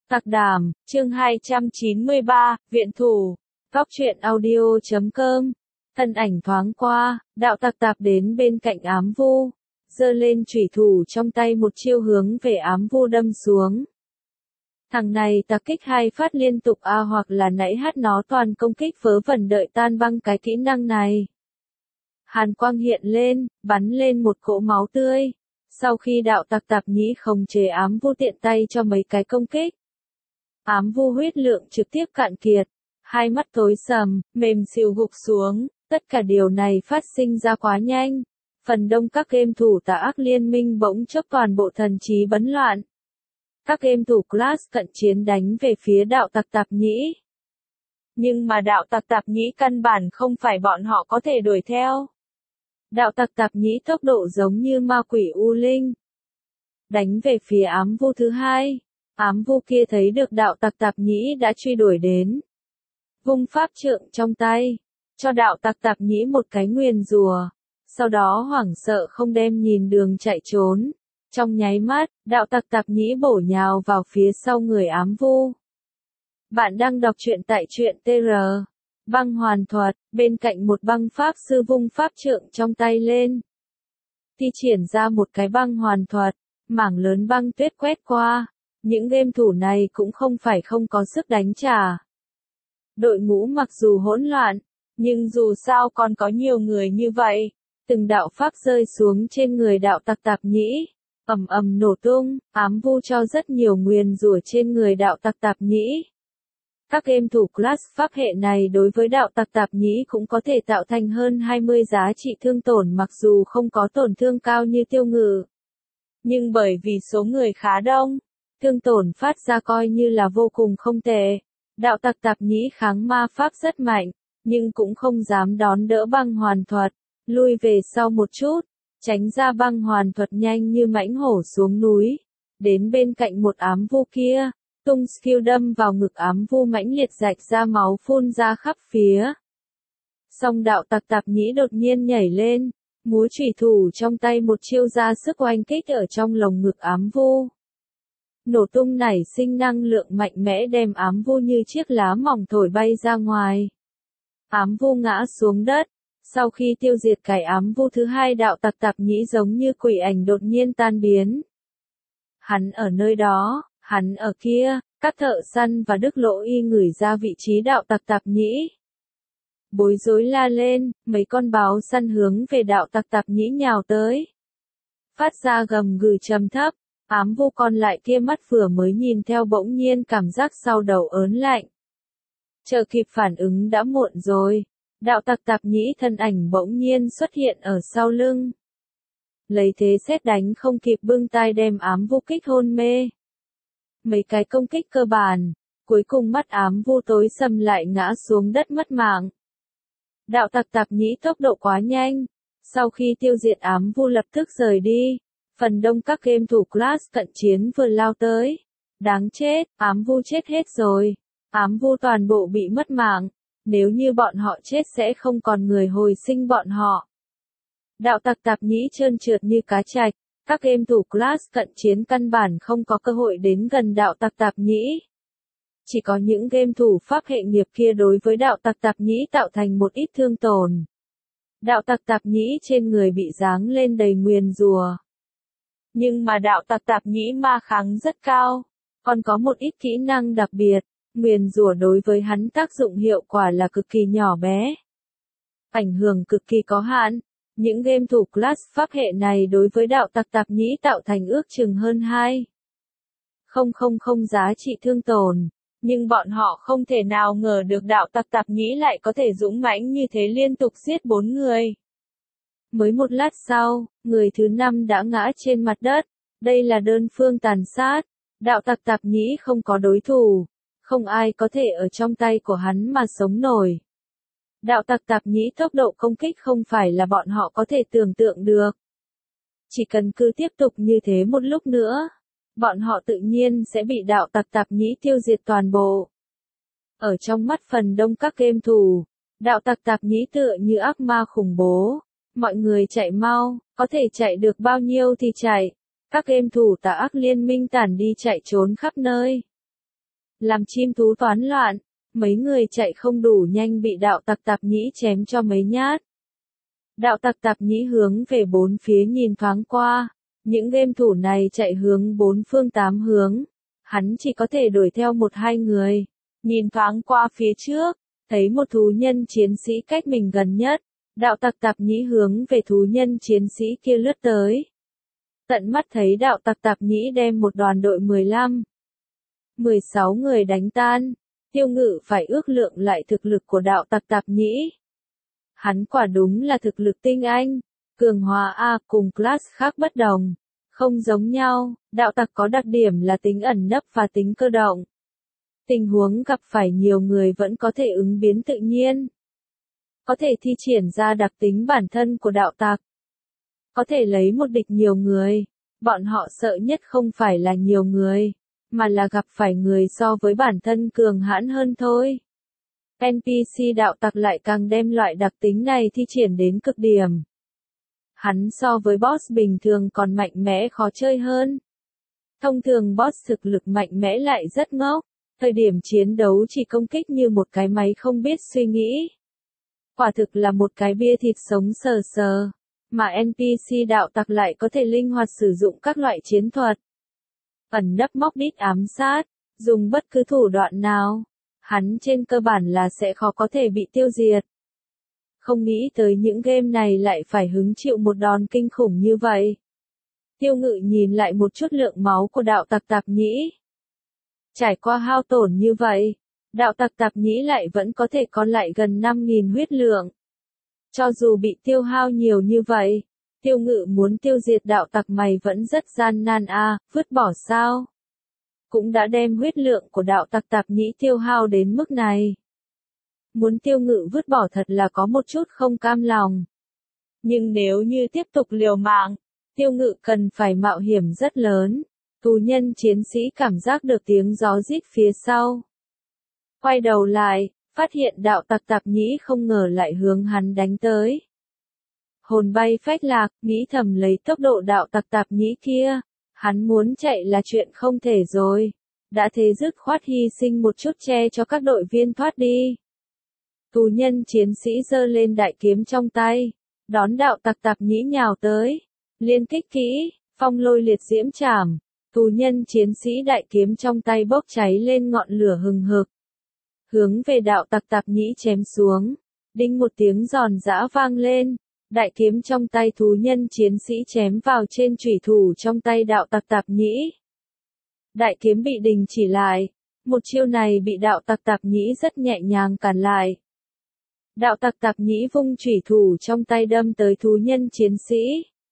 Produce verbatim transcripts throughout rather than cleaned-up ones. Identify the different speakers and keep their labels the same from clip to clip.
Speaker 1: Tạc Đàm, chương hai trăm chín mươi ba, Viện Thủ, Góc truyện audio chấm com. Thân ảnh thoáng qua, đạo tặc tạp đến bên cạnh ám vu, giơ lên chủy thủ trong tay một chiêu hướng về ám vu đâm xuống. Thằng này tạc kích hai phát liên tục A hoặc là nãy hát nó toàn công kích vớ vẩn đợi tan băng cái kỹ năng này. Hàn quang hiện lên, bắn lên một cỗ máu tươi. Sau khi đạo tặc tạp nhĩ khống chế ám vu tiện tay cho mấy cái công kích. Ám vu huyết lượng trực tiếp cạn kiệt, hai mắt tối sầm, mềm xìu gục xuống, tất cả điều này phát sinh ra quá nhanh. Phần đông các game thủ tà ác liên minh bỗng chốc toàn bộ thần trí bấn loạn. Các game thủ class cận chiến đánh về phía đạo tặc tạp nhĩ. Nhưng mà đạo tặc tạp nhĩ căn bản không phải bọn họ có thể đuổi theo. Đạo tặc tạp nhĩ tốc độ giống như ma quỷ u linh. Đánh về phía ám vu thứ hai. Ám vu kia thấy được đạo tặc tạp nhĩ đã truy đuổi đến. Vung pháp trượng trong tay, cho đạo tặc tạp nhĩ một cái nguyền rùa. Sau đó hoảng sợ không đem nhìn đường chạy trốn. Trong nháy mắt, đạo tặc tạp nhĩ bổ nhào vào phía sau người ám vu. Bạn đang đọc truyện tại truyện tê rờ. Băng hoàn thuật, bên cạnh một băng pháp sư vung pháp trượng trong tay lên. Thi triển ra một cái băng hoàn thuật, mảng lớn băng tuyết quét qua. Những game thủ này cũng không phải không có sức đánh trả. Đội ngũ mặc dù hỗn loạn, nhưng dù sao còn có nhiều người như vậy. Từng đạo pháp rơi xuống trên người đạo tặc tạp nhĩ, ầm ầm nổ tung, ám vu cho rất nhiều nguyền rủa trên người đạo tặc tạp nhĩ. Các game thủ class pháp hệ này đối với đạo tặc tạp nhĩ cũng có thể tạo thành hơn hai mươi giá trị thương tổn mặc dù không có tổn thương cao như tiêu ngự. Nhưng bởi vì số người khá đông, thương tổn phát ra coi như là vô cùng không tệ. Đạo tặc tạp nhĩ kháng ma pháp rất mạnh, nhưng cũng không dám đón đỡ băng hoàn thuật, lui về sau một chút, tránh ra băng hoàn thuật nhanh như mãnh hổ xuống núi, đến bên cạnh một ám vu kia, tung skill đâm vào ngực ám vu mãnh liệt rạch ra máu phun ra khắp phía. Song đạo tặc tạp nhĩ đột nhiên nhảy lên, múa chủy thủ trong tay một chiêu ra sức oanh kích ở trong lồng ngực ám vu. Nổ tung nảy sinh năng lượng mạnh mẽ đem ám vu như chiếc lá mỏng thổi bay ra ngoài. Ám vu ngã xuống đất, sau khi tiêu diệt cái ám vu thứ hai đạo tặc tạp nhĩ giống như quỷ ảnh đột nhiên tan biến. Hắn ở nơi đó, hắn ở kia, các thợ săn và Đức Lỗ Y ngửi ra vị trí đạo tặc tạp nhĩ. Bối rối la lên, mấy con báo săn hướng về đạo tặc tạp nhĩ nhào tới. Phát ra gầm gừ trầm thấp. Ám vu còn lại kia mắt vừa mới nhìn theo bỗng nhiên cảm giác sau đầu ớn lạnh. Chờ kịp phản ứng đã muộn rồi. Đạo tặc tạp nhĩ thân ảnh bỗng nhiên xuất hiện ở sau lưng. Lấy thế sét đánh không kịp bưng tay đem ám vu kích hôn mê. Mấy cái công kích cơ bản, cuối cùng mắt ám vu tối sầm lại ngã xuống đất mất mạng. Đạo tặc tạp nhĩ tốc độ quá nhanh. Sau khi tiêu diệt ám vu lập tức rời đi. Phần đông các game thủ class cận chiến vừa lao tới. Đáng chết, ám vu chết hết rồi. Ám vu toàn bộ bị mất mạng. Nếu như bọn họ chết sẽ không còn người hồi sinh bọn họ. Đạo tặc tạp nhĩ trơn trượt như cá trạch. Các game thủ class cận chiến căn bản không có cơ hội đến gần đạo tặc tạp nhĩ. Chỉ có những game thủ pháp hệ nghiệp kia đối với đạo tặc tạp nhĩ tạo thành một ít thương tổn. Đạo tặc tạp nhĩ trên người bị giáng lên đầy nguyền rùa. Nhưng mà đạo tặc tạp nhĩ ma kháng rất cao, còn có một ít kỹ năng đặc biệt, nguyền rủa đối với hắn tác dụng hiệu quả là cực kỳ nhỏ bé. Ảnh hưởng cực kỳ có hạn, những game thủ class pháp hệ này đối với đạo tặc tạp nhĩ tạo thành ước chừng hơn hai. Không không không giá trị thương tổn, nhưng bọn họ không thể nào ngờ được đạo tặc tạp nhĩ lại có thể dũng mãnh như thế liên tục giết bốn người. Mới một lát sau, người thứ năm đã ngã trên mặt đất. Đây là đơn phương tàn sát. Đạo tặc tạp nhĩ không có đối thủ. Không ai có thể ở trong tay của hắn mà sống nổi. Đạo tặc tạp nhĩ tốc độ công kích không phải là bọn họ có thể tưởng tượng được. Chỉ cần cứ tiếp tục như thế một lúc nữa, bọn họ tự nhiên sẽ bị đạo tặc tạp nhĩ tiêu diệt toàn bộ. Ở trong mắt phần đông các game thủ, đạo tặc tạp nhĩ tựa như ác ma khủng bố. Mọi người chạy mau, có thể chạy được bao nhiêu thì chạy. Các game thủ tà ác liên minh tản đi chạy trốn khắp nơi. làm chim thú toán loạn. Mấy người chạy không đủ nhanh bị đạo tặc tạp nhĩ chém cho mấy nhát. Đạo tặc tạp nhĩ hướng về bốn phía nhìn thoáng qua. Những game thủ này chạy hướng bốn phương tám hướng. Hắn chỉ có thể đuổi theo một hai người. Nhìn thoáng qua phía trước, thấy một thú nhân chiến sĩ cách mình gần nhất. Đạo tặc tạp nhĩ hướng về thú nhân chiến sĩ kia lướt tới. Tận mắt thấy đạo tặc tạp nhĩ đem một đoàn đội mười lăm, mười sáu người đánh tan. Tiêu Ngự phải ước lượng lại thực lực của đạo tặc tạp nhĩ. Hắn quả đúng là thực lực tinh anh, cường hóa A cùng class khác bất đồng. Không giống nhau, đạo tặc có đặc điểm là tính ẩn nấp và tính cơ động. Tình huống gặp phải nhiều người vẫn có thể ứng biến tự nhiên. Có thể thi triển ra đặc tính bản thân của đạo tặc. Có thể lấy một địch nhiều người. Bọn họ sợ nhất không phải là nhiều người, mà là gặp phải người so với bản thân cường hãn hơn thôi. en pê xê đạo tặc lại càng đem loại đặc tính này thi triển đến cực điểm. Hắn so với boss bình thường còn mạnh mẽ khó chơi hơn. Thông thường boss thực lực mạnh mẽ lại rất ngốc, thời điểm chiến đấu chỉ công kích như một cái máy không biết suy nghĩ. Quả thực là một cái bia thịt sống sờ sờ, mà en pê xê đạo tặc lại có thể linh hoạt sử dụng các loại chiến thuật. Ẩn nấp móc đít ám sát, dùng bất cứ thủ đoạn nào, hắn trên cơ bản là sẽ khó có thể bị tiêu diệt. Không nghĩ tới những game này lại phải hứng chịu một đòn kinh khủng như vậy. Tiêu Ngự nhìn lại một chút lượng máu của đạo tặc tạp nhĩ. Trải qua hao tổn như vậy, đạo tặc tạp nhĩ lại vẫn có thể còn lại gần năm nghìn huyết lượng. Cho dù bị tiêu hao nhiều như vậy, Tiêu Ngự muốn tiêu diệt đạo tặc mày vẫn rất gian nan a, à, vứt bỏ sao? Cũng đã đem huyết lượng của đạo tặc tạp nhĩ tiêu hao đến mức này. Muốn Tiêu Ngự vứt bỏ thật là có một chút không cam lòng. Nhưng nếu như tiếp tục liều mạng, Tiêu Ngự cần phải mạo hiểm rất lớn. Tù nhân chiến sĩ cảm giác được tiếng gió rít phía sau. Quay đầu lại, phát hiện đạo tặc tạp nhĩ không ngờ lại hướng hắn đánh tới. Hồn bay phách lạc, nghĩ thầm lấy tốc độ đạo tặc tạp nhĩ kia. Hắn muốn chạy là chuyện không thể rồi. Đã thế dứt khoát hy sinh một chút che cho các đội viên thoát đi. Tù nhân chiến sĩ giơ lên đại kiếm trong tay. Đón đạo tặc tạp nhĩ nhào tới. Liên kích kỹ, phong lôi liệt diễm trảm. Tù nhân chiến sĩ đại kiếm trong tay bốc cháy lên ngọn lửa hừng hực. Hướng về đạo tặc tạp nhĩ chém xuống. Đinh một tiếng giòn giã vang lên. Đại kiếm trong tay thú nhân chiến sĩ chém vào trên chủy thủ trong tay đạo tặc tạp nhĩ. Đại kiếm bị đình chỉ lại. Một chiêu này bị đạo tặc tạp nhĩ rất nhẹ nhàng cản lại. Đạo tặc tạp nhĩ vung chủy thủ trong tay đâm tới thú nhân chiến sĩ.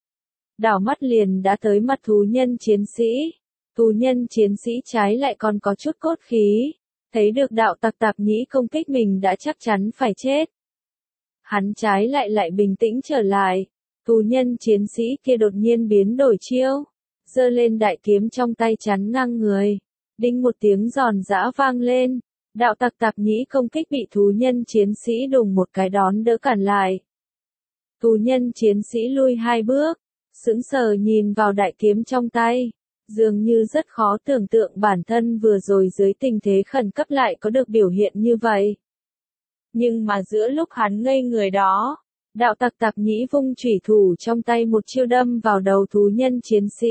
Speaker 1: Đảo mắt liền đã tới mặt thú nhân chiến sĩ. Thú nhân chiến sĩ trái lại còn có chút cốt khí. Thấy được đạo tặc tạp nhĩ công kích mình đã chắc chắn phải chết. Hắn trái lại lại bình tĩnh trở lại. Tù nhân chiến sĩ kia đột nhiên biến đổi chiêu. Giơ lên đại kiếm trong tay chắn ngang người. Đinh một tiếng giòn giã vang lên. Đạo tặc tạp nhĩ công kích bị thú nhân chiến sĩ đùng một cái đón đỡ cản lại. Tù nhân chiến sĩ lui hai bước. Sững sờ nhìn vào đại kiếm trong tay. Dường như rất khó tưởng tượng bản thân vừa rồi dưới tình thế khẩn cấp lại có được biểu hiện như vậy. Nhưng mà giữa lúc hắn ngây người đó, đạo tặc tạp nhĩ vung chủy thủ trong tay một chiêu đâm vào đầu thú nhân chiến sĩ.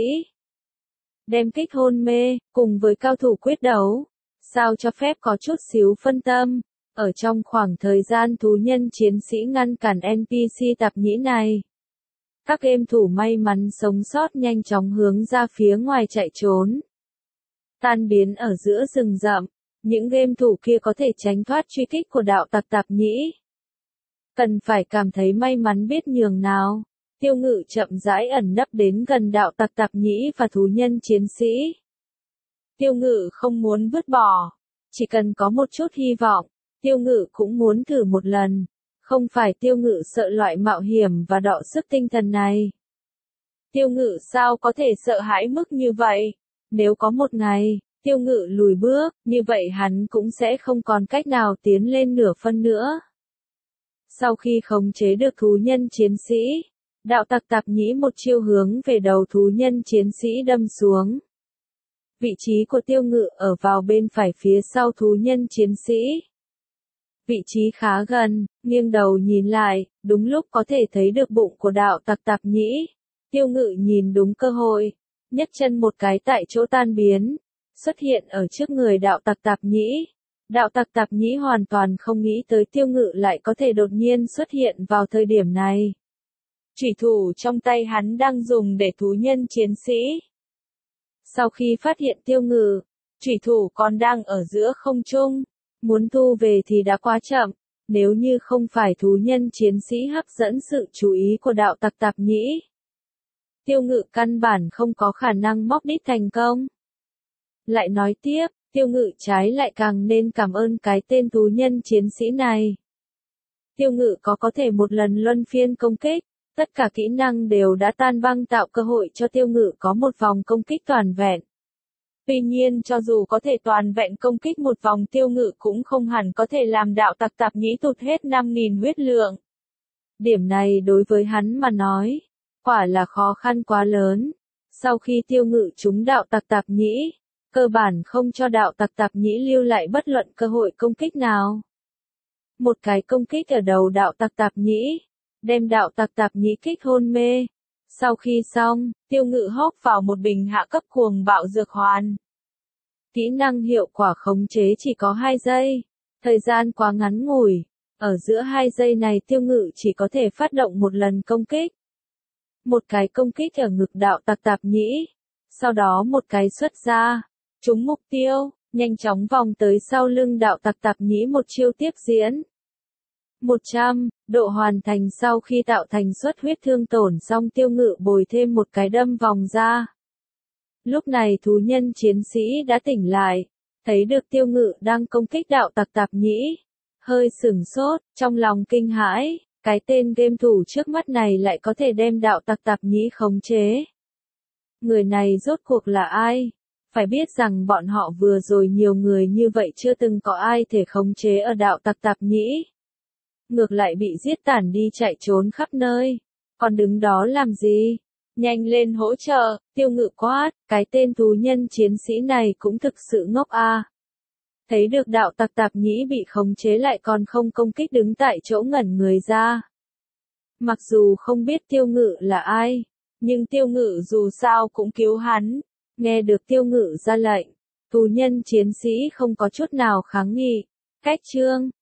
Speaker 1: Đem kích hôn mê, cùng với cao thủ quyết đấu, sao cho phép có chút xíu phân tâm, ở trong khoảng thời gian thú nhân chiến sĩ ngăn cản en pê xê tạp nhĩ này. Các game thủ may mắn sống sót nhanh chóng hướng ra phía ngoài chạy trốn. Tan biến ở giữa rừng rậm. Những game thủ kia có thể tránh thoát truy kích của đạo tặc tạp nhĩ. Cần phải cảm thấy may mắn biết nhường nào. Tiêu Ngự chậm rãi ẩn nấp đến gần đạo tặc tạp nhĩ và thú nhân chiến sĩ. Tiêu Ngự không muốn vứt bỏ. Chỉ cần có một chút hy vọng, Tiêu Ngự cũng muốn thử một lần. Không phải Tiêu Ngự sợ loại mạo hiểm và đọ sức tinh thần này. Tiêu Ngự sao có thể sợ hãi mức như vậy? Nếu có một ngày, Tiêu Ngự lùi bước, như vậy hắn cũng sẽ không còn cách nào tiến lên nửa phân nữa. Sau khi khống chế được thú nhân chiến sĩ, đạo tặc tạp nhĩ một chiêu hướng về đầu thú nhân chiến sĩ đâm xuống. Vị trí của Tiêu Ngự ở vào bên phải phía sau thú nhân chiến sĩ. Vị trí khá gần, nghiêng đầu nhìn lại, đúng lúc có thể thấy được bụng của đạo tặc Tạp Nhĩ. Tiêu Ngự nhìn đúng cơ hội, nhấc chân một cái tại chỗ tan biến, xuất hiện ở trước người đạo tặc Tạp Nhĩ. Đạo tặc Tạp Nhĩ hoàn toàn không nghĩ tới Tiêu Ngự lại có thể đột nhiên xuất hiện vào thời điểm này. Chủy thủ trong tay hắn đang dùng để thú nhân chiến sĩ. Sau khi phát hiện Tiêu Ngự, chủy thủ còn đang ở giữa không trung, muốn thu về thì đã quá chậm, nếu như không phải thú nhân chiến sĩ hấp dẫn sự chú ý của đạo tặc Tạp Nhĩ. Tiêu Ngự căn bản không có khả năng móc đít thành công. Lại nói tiếp, Tiêu Ngự trái lại càng nên cảm ơn cái tên thú nhân chiến sĩ này. Tiêu Ngự có có thể một lần luân phiên công kích, tất cả kỹ năng đều đã tan băng tạo cơ hội cho Tiêu Ngự có một vòng công kích toàn vẹn. Tuy nhiên cho dù có thể toàn vẹn công kích một vòng Tiêu Ngự cũng không hẳn có thể làm đạo tặc Tạp Nhĩ tụt hết năm nghìn huyết lượng. Điểm này đối với hắn mà nói, quả là khó khăn quá lớn. Sau khi Tiêu Ngự trúng đạo tặc Tạp Nhĩ, cơ bản không cho đạo tặc Tạp Nhĩ lưu lại bất luận cơ hội công kích nào. Một cái công kích ở đầu đạo tặc Tạp Nhĩ, đem đạo tặc Tạp Nhĩ kích hôn mê. Sau khi xong, Tiêu Ngự hốc vào một bình hạ cấp cuồng bạo dược hoàn. Kỹ năng hiệu quả khống chế chỉ có hai giây, thời gian quá ngắn ngủi, ở giữa hai giây này Tiêu Ngự chỉ có thể phát động một lần công kích. Một cái công kích ở ngực đạo tặc Tạp Nhĩ, sau đó một cái xuất ra, trúng mục tiêu, nhanh chóng vòng tới sau lưng đạo tặc Tạp Nhĩ một chiêu tiếp diễn. một trăm, độ hoàn thành sau khi tạo thành suất huyết thương tổn xong Tiêu Ngự bồi thêm một cái đâm vòng ra. Lúc này thú nhân chiến sĩ đã tỉnh lại, thấy được Tiêu Ngự đang công kích đạo tặc Tạp Nhĩ. Hơi sửng sốt, trong lòng kinh hãi, cái tên game thủ trước mắt này lại có thể đem đạo tặc Tạp Nhĩ khống chế. Người này rốt cuộc là ai? Phải biết rằng bọn họ vừa rồi nhiều người như vậy chưa từng có ai thể khống chế ở đạo tặc Tạp Nhĩ. Ngược lại bị giết tản đi chạy trốn khắp nơi. Còn đứng đó làm gì? Nhanh lên hỗ trợ, Tiêu Ngự quát, cái tên thú nhân chiến sĩ này cũng thực sự ngốc a. À. Thấy được đạo tặc Tạp Nhĩ bị khống chế lại còn không công kích đứng tại chỗ ngẩn người ra. Mặc dù không biết Tiêu Ngự là ai, nhưng Tiêu Ngự dù sao cũng cứu hắn. Nghe được Tiêu Ngự ra lệnh, thú nhân chiến sĩ không có chút nào kháng nghị. Cách chương